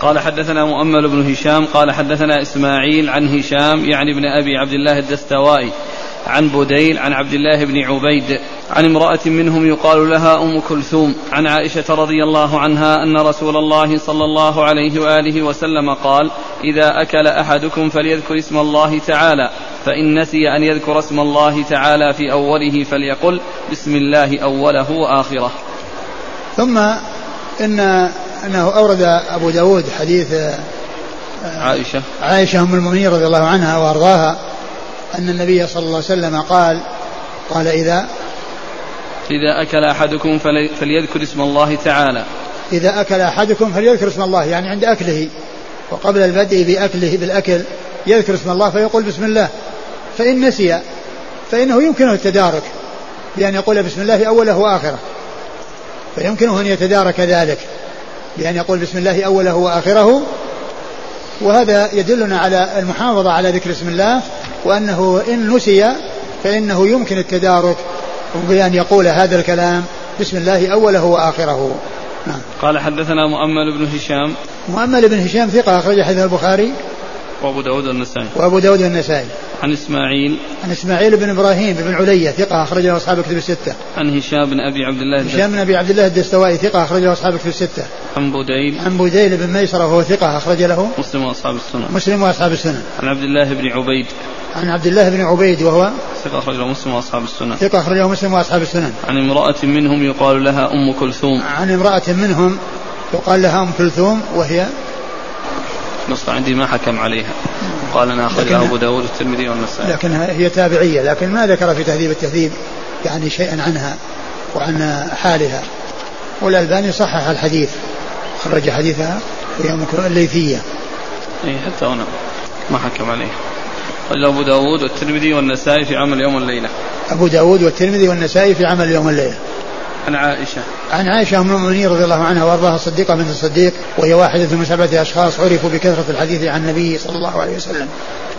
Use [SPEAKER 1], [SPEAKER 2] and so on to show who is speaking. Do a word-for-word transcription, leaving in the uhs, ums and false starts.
[SPEAKER 1] قال حدثنا مؤمل بن هشام قال حدثنا إسماعيل عن هشام يعني ابن أبي عبد الله الدستوائي عن بديل عن عبد الله بن عبيد عن امرأة منهم يقال لها أم كلثوم عن عائشة رضي الله عنها أن رسول الله صلى الله عليه وآله وسلم قال: إذا أكل أحدكم فليذكر اسم الله تعالى، فإن نسي أن يذكر اسم الله تعالى في أوله فليقل بسم الله أوله وآخره.
[SPEAKER 2] ثم إن أنه أورد أبو داود حديث
[SPEAKER 1] عائشة
[SPEAKER 2] عائشة أم المؤمنين رضي الله عنها وأرضاها أن النبي صلى الله عليه وسلم قال قال إذا
[SPEAKER 1] إذا أكل أحدكم فليذكر اسم الله تعالى
[SPEAKER 2] إذا أكل أحدكم فليذكر اسم الله، يعني عند أكله وقبل البدء بأكله بالأكل يذكر اسم الله فيقول بسم الله. فإن نسي فإنه يمكنه التدارك بأن يقول بسم الله أوله وآخره، فيمكنه أن يتدارك ذلك بأن يقول بسم الله أوله وآخره. وهذا يدلنا على المحافظة على ذكر اسم الله، وأنه إن نسي فإنه يمكن التدارك بأن يقول هذا الكلام بسم الله أوله وآخره. نعم.
[SPEAKER 1] قال حدثنا مؤمل بن هشام
[SPEAKER 2] مؤمل بن هشام ثقة أخرج حديث البخاري
[SPEAKER 1] وأبو داود والنسائي
[SPEAKER 2] وأبو داود والنسائي
[SPEAKER 1] عن إسماعيل
[SPEAKER 2] عن إسماعيل بن إبراهيم بن علية ثقة أخرج له أصحاب الكتب الستة
[SPEAKER 1] عن هشام بن أبي عبد الله
[SPEAKER 2] هشام بن أبي عبد الله الدستوائي ثقة أخرج له أصحاب الكتب الستة
[SPEAKER 1] عن بديل
[SPEAKER 2] عن بديل بن ميسرة وهو ثقة أخرج له
[SPEAKER 1] مسلم وأصحاب السنن
[SPEAKER 2] مسلم وأصحاب السنن
[SPEAKER 1] عن عبد الله بن عبيد
[SPEAKER 2] عن عبد الله بن عبيد وهو
[SPEAKER 1] ثقة أخرج له مسلم وأصحاب السنن
[SPEAKER 2] ثقة أخرج له مسلم وأصحاب السنن
[SPEAKER 1] عن امرأة منهم يقال لها أم كلثوم
[SPEAKER 2] عن امرأة منهم يقال لها أم كلثوم وهي
[SPEAKER 1] نص عندي ما حكم عليها قال أنا أخرجها أبو داود والترمذي والنسائي،
[SPEAKER 2] لكنها هي تابعية، لكن ما ذكر في تهذيب التهذيب يعني شيئا عنها وعن حالها. والألباني صحح الحديث خرج حديثها وهي الليثية
[SPEAKER 1] إيه حتى هنا ما حكم عليه. قال أبو داود والترمذي والنسائي في عمل يوم الليلة
[SPEAKER 2] أبو داود والترمذي والنسائي في عمل يوم الليلة
[SPEAKER 1] عن عائشة
[SPEAKER 2] عن عائشة أم المؤمنين رضي الله عنها وأرضاها الصديقة بنت الصديق، وهي واحدة من سبعة أشخاص عرفوا بكثرة الحديث عن النبي صلى الله عليه وسلم.